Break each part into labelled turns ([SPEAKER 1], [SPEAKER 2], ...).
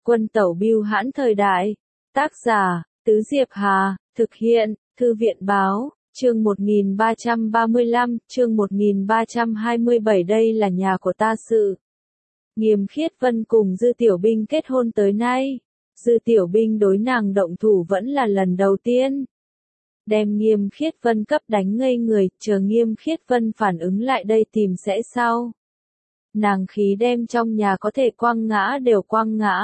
[SPEAKER 1] Quân tẩu bưu hãn thời đại. Tác giả, Tứ Diệp Hà, thực hiện, Thư viện Báo, chương 1335, chương 1327 đây là nhà của ta sự. Nghiêm Khiết Vân cùng Dư Tiểu Binh kết hôn tới nay. Dư Tiểu Binh đối nàng động thủ vẫn là lần đầu tiên. Đem Nghiêm Khiết Vân cấp đánh ngây người, chờ Nghiêm Khiết Vân phản ứng lại đây tìm sẽ sau. Nàng khí đem trong nhà có thể quăng ngã đều quăng ngã.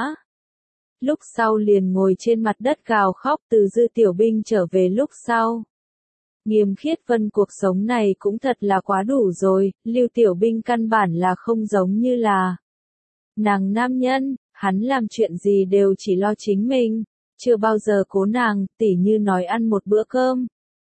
[SPEAKER 1] Lúc sau liền ngồi trên mặt đất gào khóc từ Dư Tiểu Binh trở về lúc sau. Nghiêm Khiết Vân cuộc sống này cũng thật là quá đủ rồi, Lưu Tiểu Binh căn bản là không giống như là nàng nam nhân, hắn làm chuyện gì đều chỉ lo chính mình, chưa bao giờ cố nàng, tỉ như nói ăn một bữa cơm.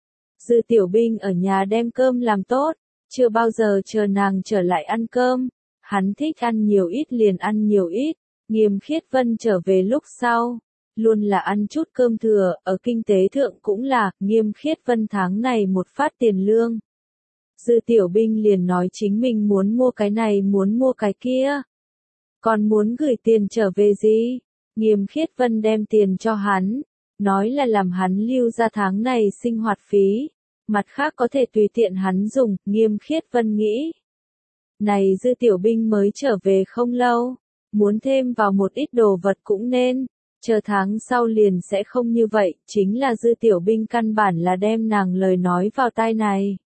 [SPEAKER 1] Dư Tiểu Binh ở nhà đem cơm làm tốt, chưa bao giờ chờ nàng trở lại ăn cơm, hắn thích ăn nhiều ít liền ăn nhiều ít. Nghiêm Khiết Vân trở về lúc sau, luôn là ăn chút cơm thừa, ở kinh tế thượng cũng là, Nghiêm Khiết Vân tháng này một phát tiền lương. Dư Tiểu Binh liền nói chính mình muốn mua cái này muốn mua cái kia. Còn muốn gửi tiền trở về gì? Nghiêm Khiết Vân đem tiền cho hắn, nói là làm hắn lưu ra tháng này sinh hoạt phí, mặt khác có thể tùy tiện hắn dùng, Nghiêm Khiết Vân nghĩ. Này Dư Tiểu Binh mới trở về không lâu. Muốn thêm vào một ít đồ vật cũng nên, chờ tháng sau liền sẽ không như vậy, chính là Dư Tiểu Binh căn bản là đem nàng lời nói vào tai này.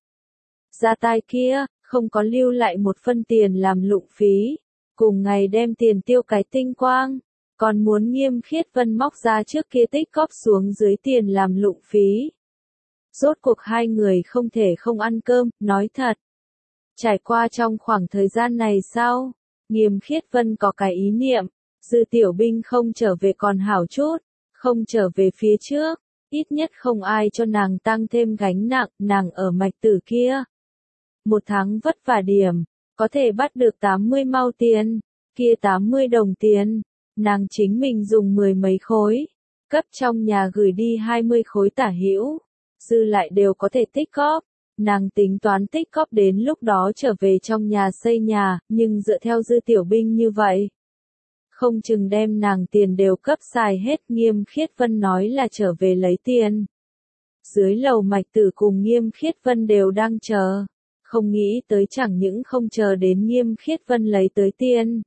[SPEAKER 1] Ra tai kia, không có lưu lại một phân tiền làm lụng phí, cùng ngày đem tiền tiêu cái tinh quang, còn muốn Nghiêm Khiết Vân móc ra trước kia tích cóp xuống dưới tiền làm lụng phí. Rốt cuộc hai người không thể không ăn cơm, nói thật. Trải qua trong khoảng thời gian này sau. Nghiêm Khiết Vân có cái ý niệm, Dư Tiểu Binh không trở về còn hảo chút, không trở về phía trước, ít nhất không ai cho nàng tăng thêm gánh nặng, nàng ở mạch tử kia. Một tháng vất vả điểm, có thể bắt được 80 mao tiền, kia 80 đồng tiền, nàng chính mình dùng 10 mấy khối, cấp trong nhà gửi đi 20 khối tả hữu, dư lại đều có thể tích góp. Nàng tính toán tích cóp đến lúc đó trở về trong nhà xây nhà, nhưng dựa theo Dư Tiểu Binh như vậy. Không chừng đem nàng tiền đều cấp xài hết, Nghiêm Khiết Vân nói là trở về lấy tiền. Dưới lầu mạch tử cùng Nghiêm Khiết Vân đều đang chờ, không nghĩ tới chẳng những không chờ đến Nghiêm Khiết Vân lấy tới tiền.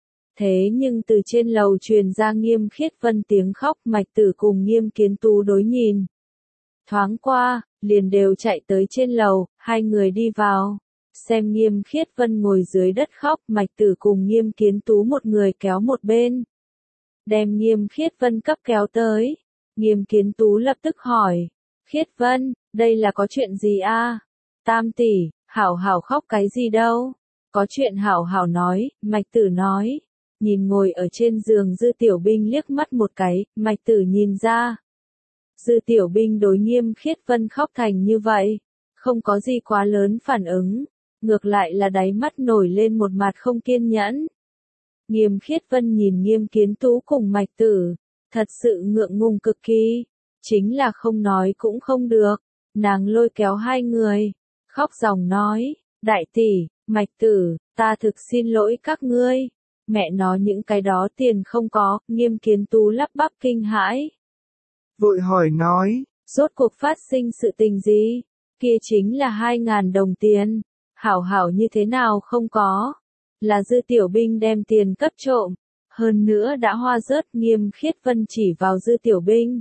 [SPEAKER 1] Thế nhưng từ trên lầu truyền ra Nghiêm Khiết Vân tiếng khóc, mạch tử cùng Nghiêm Kiến Tú đối nhìn. Thoáng qua, liền đều chạy tới trên lầu, hai người đi vào. Xem Nghiêm Khiết Vân ngồi dưới đất khóc, mạch tử cùng Nghiêm Kiến Tú một người kéo một bên. Đem Nghiêm Khiết Vân cấp kéo tới. Nghiêm Kiến Tú lập tức hỏi. Khiết Vân, đây là có chuyện gì a? Tam tỷ, hảo hảo khóc cái gì đâu? Có chuyện hảo hảo nói, mạch tử nói. Nhìn ngồi ở trên giường Dư Tiểu Binh liếc mắt một cái, mạch tử nhìn ra. Dư Tiểu Binh đối Nghiêm Khiết Vân khóc thành như vậy, không có gì quá lớn phản ứng, ngược lại là đáy mắt nổi lên một mặt không kiên nhẫn. Nghiêm Khiết Vân nhìn Nghiêm Kiến Tú cùng mạch tử, thật sự ngượng ngùng cực kỳ, chính là không nói cũng không được, nàng lôi kéo hai người, khóc ròng nói, đại tỷ, mạch tử, ta thực xin lỗi các ngươi, mẹ nói những cái đó tiền không có, Nghiêm Kiến Tú lắp bắp kinh hãi.
[SPEAKER 2] Vội hỏi nói,
[SPEAKER 1] rốt cuộc phát sinh sự tình gì? Kia chính là 2.000 đồng tiền, hảo hảo như thế nào không có? Là Dư Tiểu Binh đem tiền cấp trộm, hơn nữa đã hoa rớt. Nghiêm Khiết Vân chỉ vào Dư Tiểu Binh.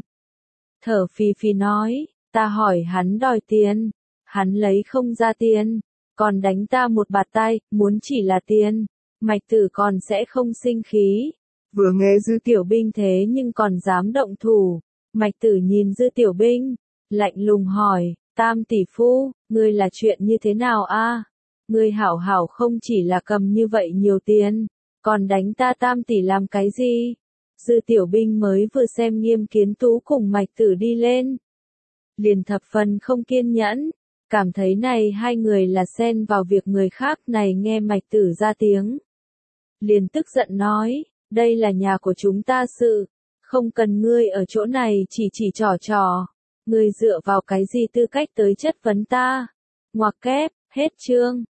[SPEAKER 1] Thở phì phì nói, ta hỏi hắn đòi tiền, hắn lấy không ra tiền, còn đánh ta một bạt tay, muốn chỉ là tiền, mạch tử còn sẽ không sinh khí.
[SPEAKER 2] Vừa nghe
[SPEAKER 1] Dư Tiểu Binh thế nhưng còn dám động thủ. Mạch tử nhìn Dư Tiểu Binh, lạnh lùng hỏi, Tam tỷ phu, ngươi là chuyện như thế nào a? Ngươi hảo hảo không chỉ là cầm như vậy nhiều tiền, còn đánh ta Tam tỷ làm cái gì? Dư Tiểu Binh mới vừa xem Nghiêm Kiến Tú cùng mạch tử đi lên. Liền thập phần không kiên nhẫn, cảm thấy này hai người là xen vào việc người khác này nghe mạch tử ra tiếng. Liền tức giận nói, đây là nhà của chúng ta sự. Không cần ngươi ở chỗ này chỉ trò, ngươi dựa vào cái gì tư cách tới chất vấn ta? Ngoặc kép, hết chương.